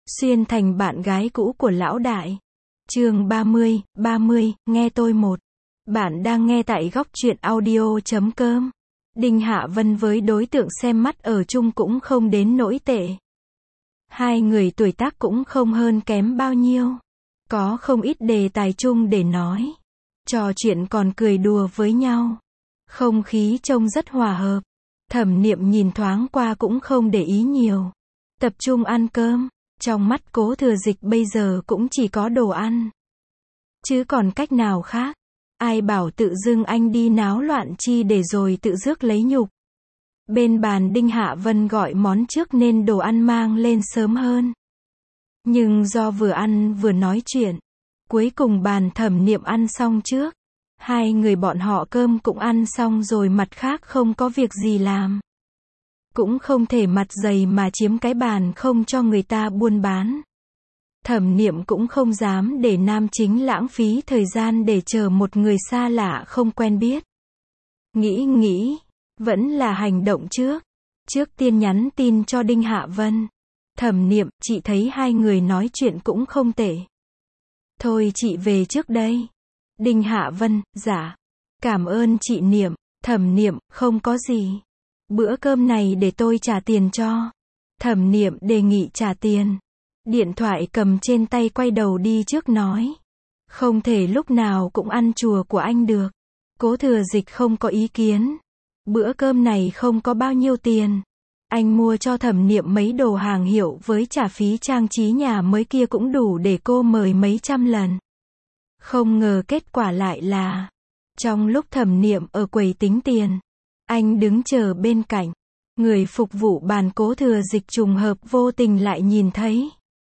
Xuyên thành bạn gái cũ của lão đại. Chương 30, nghe tôi một. Bạn đang nghe tại góc truyện audio.com. Đinh Hạ Vân với đối tượng xem mắt ở chung cũng không đến nỗi tệ. Hai người tuổi tác cũng không hơn kém bao nhiêu. Có không ít đề tài chung để nói. Trò chuyện còn cười đùa với nhau. Không khí trông rất hòa hợp. Thẩm Niệm nhìn thoáng qua cũng không để ý nhiều. Tập trung ăn cơm. Trong mắt Cố Thừa Dịch bây giờ cũng chỉ có đồ ăn. Chứ còn cách nào khác. Ai bảo tự dưng anh đi náo loạn chi để rồi tự rước lấy nhục. Bên bàn Đinh Hạ Vân gọi món trước nên đồ ăn mang lên sớm hơn. Nhưng do vừa ăn vừa nói chuyện, cuối cùng bàn Thẩm Niệm ăn xong trước. Hai người bọn họ cơm cũng ăn xong rồi, mặt khác không có việc gì làm. Cũng không thể mặt dày mà chiếm cái bàn không cho người ta buôn bán. Thẩm Niệm cũng không dám để nam chính lãng phí thời gian để chờ một người xa lạ không quen biết. Nghĩ, vẫn là hành động trước. Trước tiên nhắn tin cho Đinh Hạ Vân. Thẩm Niệm, chị thấy hai người nói chuyện cũng không tệ. Thôi chị về trước đây. Đinh Hạ Vân, dạ. Cảm ơn chị Niệm. Thẩm Niệm, không có gì. Bữa cơm này để tôi trả tiền cho. Thẩm Niệm đề nghị trả tiền. Điện thoại cầm trên tay quay đầu đi trước nói. Không thể lúc nào cũng ăn chùa của anh được. Cố Thừa Dịch không có ý kiến. Bữa cơm này không có bao nhiêu tiền. Anh mua cho Thẩm Niệm mấy đồ hàng hiệu với trả phí trang trí nhà mới kia cũng đủ để cô mời mấy trăm lần. Không ngờ kết quả lại là, trong lúc Thẩm Niệm ở quầy tính tiền, anh đứng chờ bên cạnh. Người phục vụ bàn Cố Thừa Dịch trùng hợp vô tình lại nhìn thấy.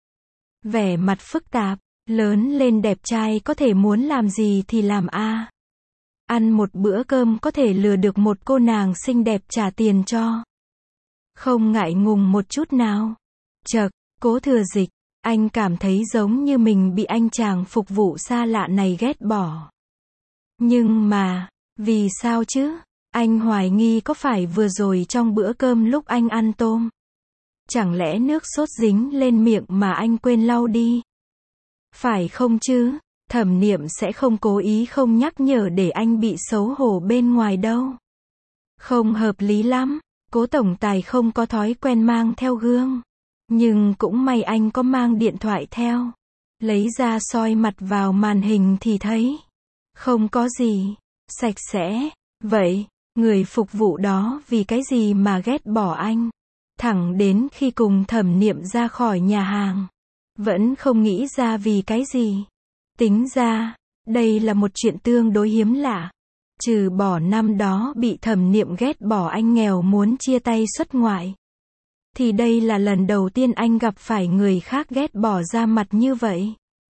Vẻ mặt phức tạp, lớn lên đẹp trai có thể muốn làm gì thì làm a. Ăn một bữa cơm có thể lừa được một cô nàng xinh đẹp trả tiền cho. Không ngại ngùng một chút nào. Chậc, Cố Thừa Dịch, anh cảm thấy giống như mình bị anh chàng phục vụ xa lạ này ghét bỏ. Nhưng mà, vì sao chứ? Anh hoài nghi có phải vừa rồi trong bữa cơm lúc anh ăn tôm, chẳng lẽ nước sốt dính lên miệng mà anh quên lau đi? Phải không chứ? Thẩm Niệm sẽ không cố ý không nhắc nhở để anh bị xấu hổ bên ngoài đâu. Không hợp lý lắm. Cố tổng tài không có thói quen mang theo gương. Nhưng cũng may anh có mang điện thoại theo. Lấy ra soi mặt vào màn hình thì thấy. Không có gì. Sạch sẽ. Vậy, người phục vụ đó vì cái gì mà ghét bỏ anh? Thẳng đến khi cùng Thẩm Niệm ra khỏi nhà hàng. Vẫn không nghĩ ra vì cái gì. Tính ra, đây là một chuyện tương đối hiếm lạ. Trừ bỏ năm đó bị Thẩm Niệm ghét bỏ anh nghèo muốn chia tay xuất ngoại. Thì đây là lần đầu tiên anh gặp phải người khác ghét bỏ ra mặt như vậy.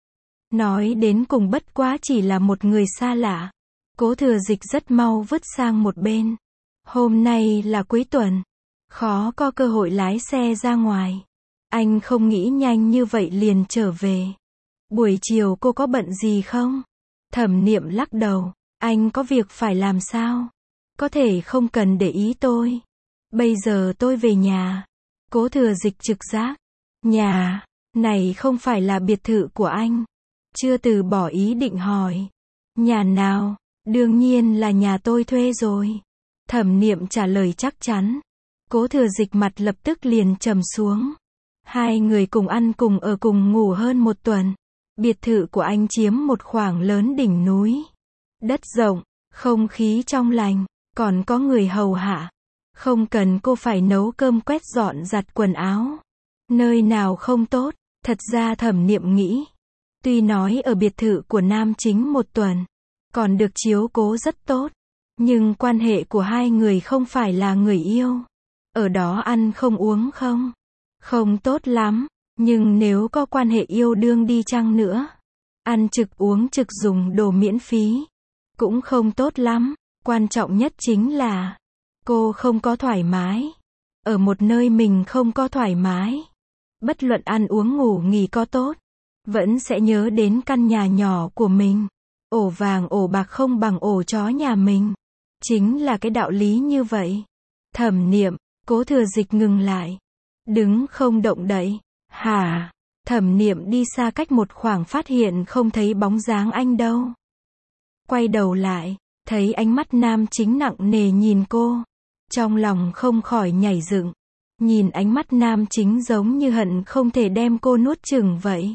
Nói đến cùng bất quá chỉ là một người xa lạ. Cố Thừa Dịch rất mau vứt sang một bên. Hôm nay là cuối tuần. Khó có cơ hội lái xe ra ngoài. Anh không nghĩ nhanh như vậy liền trở về. Buổi chiều cô có bận gì không? Thẩm Niệm lắc đầu. Anh có việc phải làm sao? Có thể không cần để ý tôi. Bây giờ tôi về nhà. Cố Thừa Dịch trực giác. Nhà này không phải là biệt thự của anh. Chưa từ bỏ ý định hỏi. Nhà nào? Đương nhiên là nhà tôi thuê rồi. Thẩm Niệm trả lời chắc chắn. Cố Thừa Dịch mặt lập tức liền trầm xuống. Hai người cùng ăn cùng ở cùng ngủ hơn một tuần. Biệt thự của anh chiếm một khoảng lớn đỉnh núi. Đất rộng, không khí trong lành, còn có người hầu hạ. Không cần cô phải nấu cơm quét dọn giặt quần áo. Nơi nào không tốt, thật ra Thẩm Niệm nghĩ. Tuy nói ở biệt thự của nam chính một tuần, còn được chiếu cố rất tốt. Nhưng quan hệ của hai người không phải là người yêu. Ở đó ăn không uống không tốt lắm. Nhưng nếu có quan hệ yêu đương đi chăng nữa, ăn trực uống trực dùng đồ miễn phí, cũng không tốt lắm. Quan trọng nhất chính là, cô không có thoải mái. Ở một nơi mình không có thoải mái. Bất luận ăn uống ngủ nghỉ có tốt, vẫn sẽ nhớ đến căn nhà nhỏ của mình. Ổ vàng ổ bạc không bằng ổ chó nhà mình. Chính là cái đạo lý như vậy. Thẩm Niệm, Cố Thừa Dịch ngừng lại. Đứng không động đậy. Hả? Thẩm Niệm đi xa cách một khoảng phát hiện không thấy bóng dáng anh đâu. Quay đầu lại, thấy ánh mắt nam chính nặng nề nhìn cô. Trong lòng không khỏi nhảy dựng. Nhìn ánh mắt nam chính giống như hận không thể đem cô nuốt chửng vậy.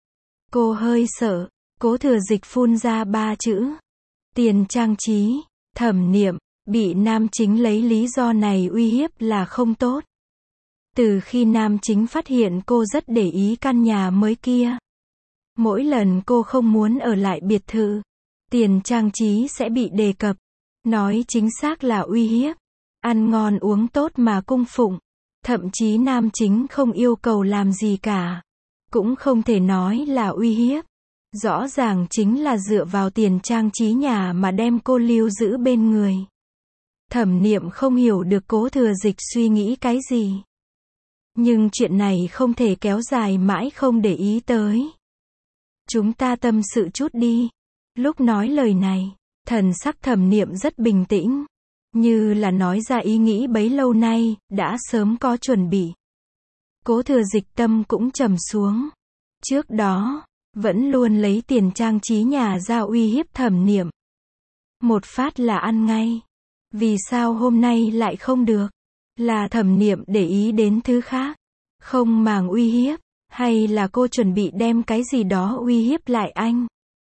Cô hơi sợ, Cố Thừa Dịch phun ra 3 chữ. Tiền trang trí. Thẩm Niệm, bị nam chính lấy lý do này uy hiếp là không tốt. Từ khi nam chính phát hiện cô rất để ý căn nhà mới kia. Mỗi lần cô không muốn ở lại biệt thự, tiền trang trí sẽ bị đề cập. Nói chính xác là uy hiếp. Ăn ngon uống tốt mà cung phụng. Thậm chí nam chính không yêu cầu làm gì cả. Cũng không thể nói là uy hiếp. Rõ ràng chính là dựa vào tiền trang trí nhà mà đem cô lưu giữ bên người. Thẩm Niệm không hiểu được Cố Thừa Dịch suy nghĩ cái gì. Nhưng chuyện này không thể kéo dài mãi không để ý tới. Chúng ta tâm sự chút đi. Lúc nói lời này, thần sắc Thẩm Niệm rất bình tĩnh. Như là nói ra ý nghĩ bấy lâu nay, đã sớm có chuẩn bị. Cố Thừa Dịch tâm cũng trầm xuống. Trước đó, vẫn luôn lấy tiền trang trí nhà ra uy hiếp Thẩm Niệm. Một phát là ăn ngay. Vì sao hôm nay lại không được? Là Thẩm Niệm để ý đến thứ khác, không màng uy hiếp, hay là cô chuẩn bị đem cái gì đó uy hiếp lại anh?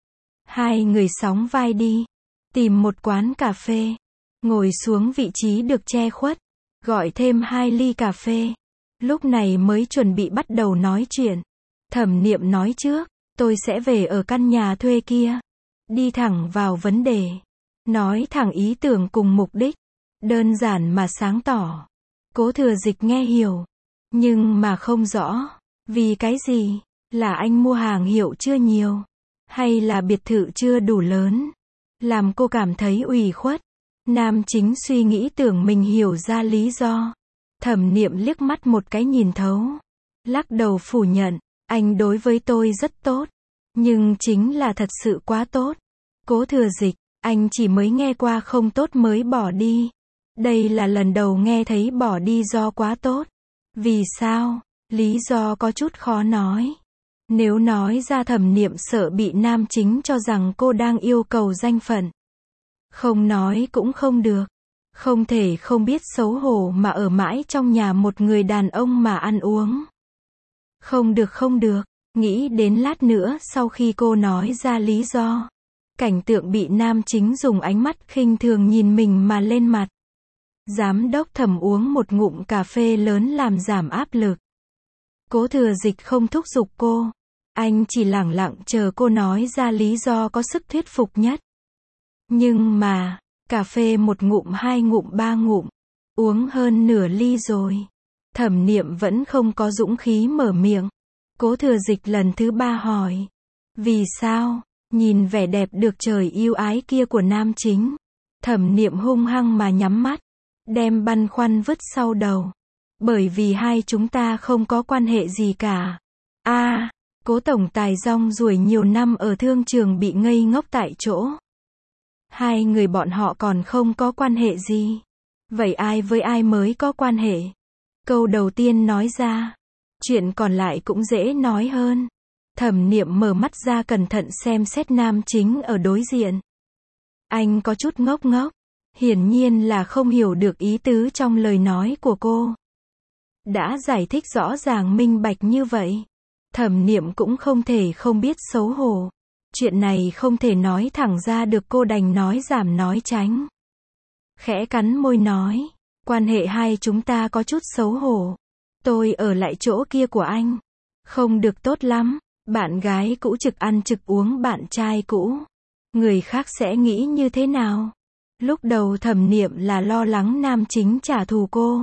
Hai người sóng vai đi, tìm một quán cà phê, ngồi xuống vị trí được che khuất, gọi thêm 2 ly cà phê. Lúc này mới chuẩn bị bắt đầu nói chuyện. Thẩm Niệm nói trước, tôi sẽ về ở căn nhà thuê kia. Đi thẳng vào vấn đề. Nói thẳng ý tưởng cùng mục đích. Đơn giản mà sáng tỏ. Cố Thừa Dịch nghe hiểu. Nhưng mà không rõ. Vì cái gì? Là anh mua hàng hiệu chưa nhiều? Hay là biệt thự chưa đủ lớn? Làm cô cảm thấy ủy khuất. Nam chính suy nghĩ tưởng mình hiểu ra lý do. Thẩm Niệm liếc mắt một cái nhìn thấu. Lắc đầu phủ nhận. Anh đối với tôi rất tốt. Nhưng chính là thật sự quá tốt. Cố Thừa Dịch, anh chỉ mới nghe qua không tốt mới bỏ đi. Đây là lần đầu nghe thấy bỏ đi do quá tốt. Vì sao? Lý do có chút khó nói. Nếu nói ra Thẩm Niệm sợ bị nam chính cho rằng cô đang yêu cầu danh phận. Không nói cũng không được. Không thể không biết xấu hổ mà ở mãi trong nhà một người đàn ông mà ăn uống. Không được không được. Nghĩ đến lát nữa sau khi cô nói ra lý do. Cảnh tượng bị nam chính dùng ánh mắt khinh thường nhìn mình mà lên mặt. Giám đốc Thẩm uống một ngụm cà phê lớn làm giảm áp lực. Cố Thừa Dịch không thúc giục cô. Anh chỉ lẳng lặng chờ cô nói ra lý do có sức thuyết phục nhất. Nhưng mà, cà phê 1 ngụm 2 ngụm 3 ngụm. Uống hơn nửa ly rồi. Thẩm Niệm vẫn không có dũng khí mở miệng. Cố Thừa Dịch lần thứ 3 hỏi. Vì sao? Nhìn vẻ đẹp được trời yêu ái kia của nam chính. Thẩm Niệm hung hăng mà nhắm mắt. Đem băn khoăn vứt sau đầu. Bởi vì hai chúng ta không có quan hệ gì cả. Cố tổng tài rong ruổi nhiều năm ở thương trường bị ngây ngốc tại chỗ. Hai người bọn họ còn không có quan hệ gì. Vậy ai với ai mới có quan hệ? Câu đầu tiên nói ra. Chuyện còn lại cũng dễ nói hơn. Thẩm Niệm mở mắt ra cẩn thận xem xét nam chính ở đối diện. Anh có chút ngốc ngốc. Hiển nhiên là không hiểu được ý tứ trong lời nói của cô. Đã giải thích rõ ràng minh bạch như vậy. Thẩm Niệm cũng không thể không biết xấu hổ. Chuyện này không thể nói thẳng ra được, cô đành nói giảm nói tránh. Khẽ cắn môi nói. Quan hệ hai chúng ta có chút xấu hổ. Tôi ở lại chỗ kia của anh. Không được tốt lắm. Bạn gái cũ trực ăn trực uống bạn trai cũ. Người khác sẽ nghĩ như thế nào? Lúc đầu Thẩm Niệm là lo lắng nam chính trả thù cô.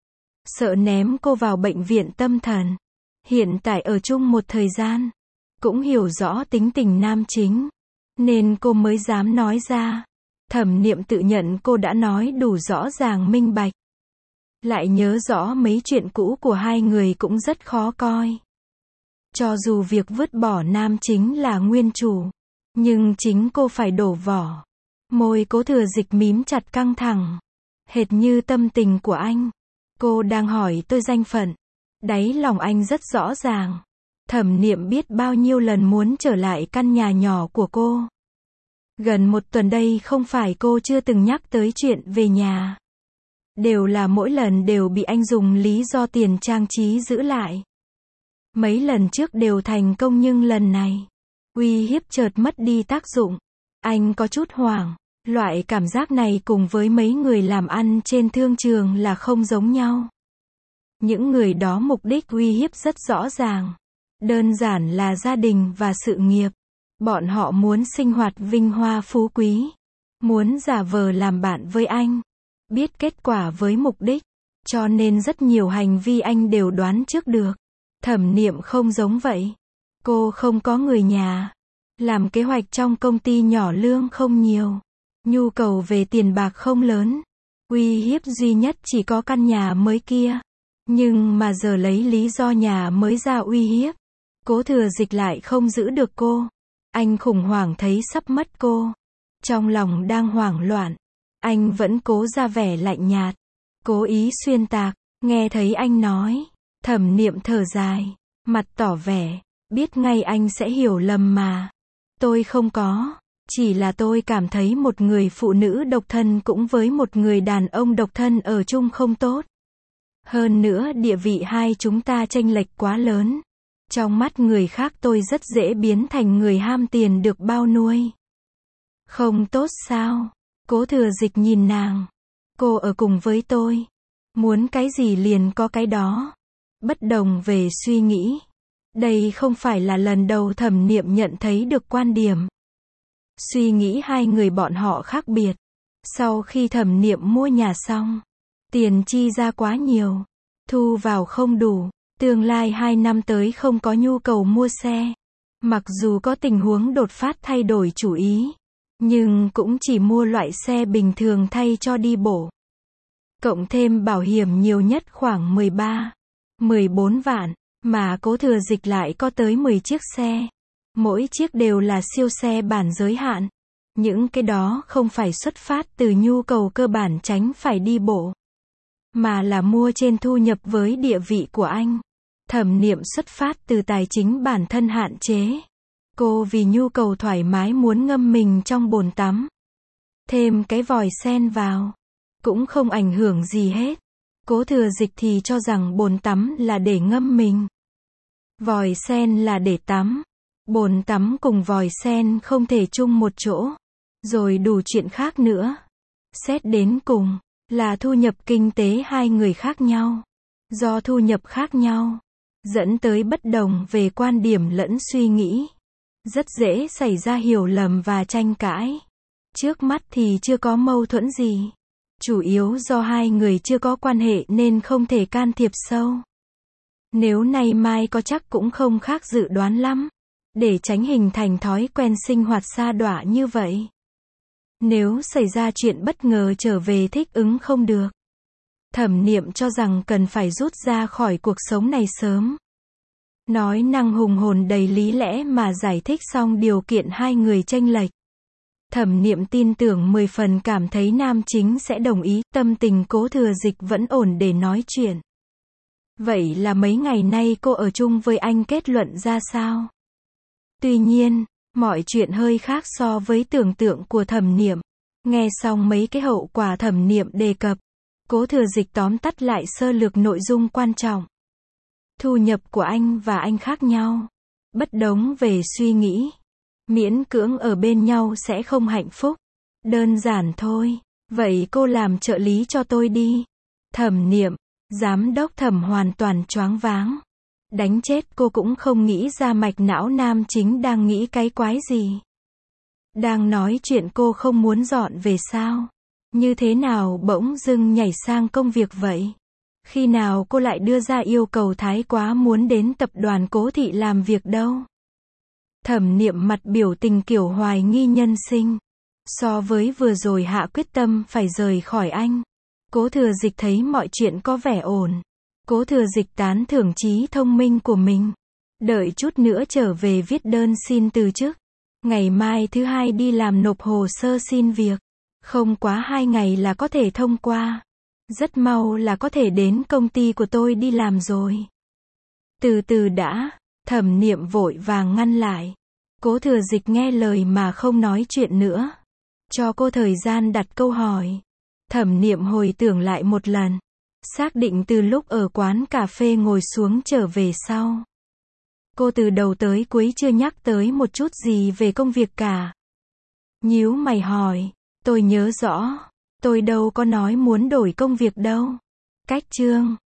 Sợ ném cô vào bệnh viện tâm thần. Hiện tại ở chung một thời gian. Cũng hiểu rõ tính tình nam chính. Nên cô mới dám nói ra. Thẩm Niệm tự nhận cô đã nói đủ rõ ràng minh bạch. Lại nhớ rõ mấy chuyện cũ của hai người cũng rất khó coi. Cho dù việc vứt bỏ nam chính là nguyên chủ. Nhưng chính cô phải đổ vỏ. Môi Cố Thừa Dịch mím chặt căng thẳng. Hệt như tâm tình của anh. Cô đang hỏi tôi danh phận. Đáy lòng anh rất rõ ràng. Thẩm Niệm biết bao nhiêu lần muốn trở lại căn nhà nhỏ của cô. Gần một tuần đây không phải cô chưa từng nhắc tới chuyện về nhà. Đều là mỗi lần đều bị anh dùng lý do tiền trang trí giữ lại. Mấy lần trước đều thành công nhưng lần này, uy hiếp chợt mất đi tác dụng. Anh có chút hoảng. Loại cảm giác này cùng với mấy người làm ăn trên thương trường là không giống nhau. Những người đó mục đích uy hiếp rất rõ ràng. Đơn giản là gia đình và sự nghiệp. Bọn họ muốn sinh hoạt vinh hoa phú quý. Muốn giả vờ làm bạn với anh. Biết kết quả với mục đích. Cho nên rất nhiều hành vi anh đều đoán trước được. Thẩm Niệm không giống vậy. Cô không có người nhà. Làm kế hoạch trong công ty nhỏ, lương không nhiều. Nhu cầu về tiền bạc không lớn. Uy hiếp duy nhất chỉ có căn nhà mới kia. Nhưng mà giờ lấy lý do nhà mới ra uy hiếp. Cố Thừa Dịch lại không giữ được cô. Anh khủng hoảng thấy sắp mất cô. Trong lòng đang hoảng loạn. Anh vẫn cố ra vẻ lạnh nhạt. Cố ý xuyên tạc. Nghe thấy anh nói. Thẩm Niệm thở dài. Mặt tỏ vẻ. Biết ngay anh sẽ hiểu lầm mà. Tôi không có. Chỉ là tôi cảm thấy một người phụ nữ độc thân cũng với một người đàn ông độc thân ở chung không tốt. Hơn nữa địa vị hai chúng ta chênh lệch quá lớn. Trong mắt người khác tôi rất dễ biến thành người ham tiền được bao nuôi. Không tốt sao? Cố Thừa Dịch nhìn nàng. Cô ở cùng với tôi. Muốn cái gì liền có cái đó. Bất đồng về suy nghĩ. Đây không phải là lần đầu Thẩm Niệm nhận thấy được quan điểm. Suy nghĩ hai người bọn họ khác biệt. Sau khi Thẩm Niệm mua nhà xong, tiền chi ra quá nhiều, thu vào không đủ, tương lai 2 năm tới không có nhu cầu mua xe. Mặc dù có tình huống đột phát thay đổi chủ ý, nhưng cũng chỉ mua loại xe bình thường thay cho đi bộ. Cộng thêm bảo hiểm nhiều nhất khoảng 13-14 vạn, mà Cố Thừa Dịch lại có tới 10 chiếc xe. Mỗi chiếc đều là siêu xe bản giới hạn. Những cái đó không phải xuất phát từ nhu cầu cơ bản tránh phải đi bộ, mà là mua trên thu nhập với địa vị của anh. Thẩm Niệm xuất phát từ tài chính bản thân hạn chế. Cô vì nhu cầu thoải mái muốn ngâm mình trong bồn tắm. Thêm cái vòi sen vào, cũng không ảnh hưởng gì hết. Cố Thừa Dịch thì cho rằng bồn tắm là để ngâm mình. Vòi sen là để tắm. Bồn tắm cùng vòi sen không thể chung một chỗ. Rồi đủ chuyện khác nữa. Xét đến cùng, là thu nhập kinh tế hai người khác nhau. Do thu nhập khác nhau, dẫn tới bất đồng về quan điểm lẫn suy nghĩ. Rất dễ xảy ra hiểu lầm và tranh cãi. Trước mắt thì chưa có mâu thuẫn gì. Chủ yếu do hai người chưa có quan hệ nên không thể can thiệp sâu. Nếu nay mai có chắc cũng không khác dự đoán lắm. Để tránh hình thành thói quen sinh hoạt sa đọa như vậy. Nếu xảy ra chuyện bất ngờ trở về thích ứng không được. Thẩm Niệm cho rằng cần phải rút ra khỏi cuộc sống này sớm. Nói năng hùng hồn đầy lý lẽ mà giải thích xong điều kiện hai người chênh lệch. Thẩm Niệm tin tưởng 10 phần cảm thấy nam chính sẽ đồng ý, tâm tình Cố Thừa Dịch vẫn ổn để nói chuyện. Vậy là mấy ngày nay cô ở chung với anh kết luận ra sao? Tuy nhiên, mọi chuyện hơi khác so với tưởng tượng của Thẩm Niệm. Nghe xong mấy cái hậu quả Thẩm Niệm đề cập, Cố Thừa Dịch tóm tắt lại sơ lược nội dung quan trọng. Thu nhập của anh và anh khác nhau. Bất đồng về suy nghĩ. Miễn cưỡng ở bên nhau sẽ không hạnh phúc. Đơn giản thôi. Vậy cô làm trợ lý cho tôi đi. Thẩm Niệm, giám đốc Thẩm hoàn toàn choáng váng. Đánh chết cô cũng không nghĩ ra mạch não nam chính đang nghĩ cái quái gì. Đang nói chuyện cô không muốn dọn về sao? Như thế nào bỗng dưng nhảy sang công việc vậy? Khi nào cô lại đưa ra yêu cầu thái quá muốn đến tập đoàn Cố Thị làm việc đâu? Thẩm Niệm mặt biểu tình kiểu hoài nghi nhân sinh. So với vừa rồi hạ quyết tâm phải rời khỏi anh, Cố Thừa Dịch thấy mọi chuyện có vẻ ổn. Cố Thừa Dịch tán thưởng trí thông minh của mình. Đợi chút nữa trở về viết đơn xin từ chức. Ngày mai thứ hai đi làm nộp hồ sơ xin việc. Không quá 2 ngày là có thể thông qua. Rất mau là có thể đến công ty của tôi đi làm rồi. Từ từ đã. Thẩm Niệm vội vàng ngăn lại. Cố Thừa Dịch nghe lời mà không nói chuyện nữa. Cho cô thời gian đặt câu hỏi. Thẩm Niệm hồi tưởng lại một lần. Xác định từ lúc ở quán cà phê ngồi xuống trở về sau. Cô từ đầu tới cuối chưa nhắc tới một chút gì về công việc cả. Nhíu mày hỏi, tôi nhớ rõ, tôi đâu có nói muốn đổi công việc đâu. Cách chương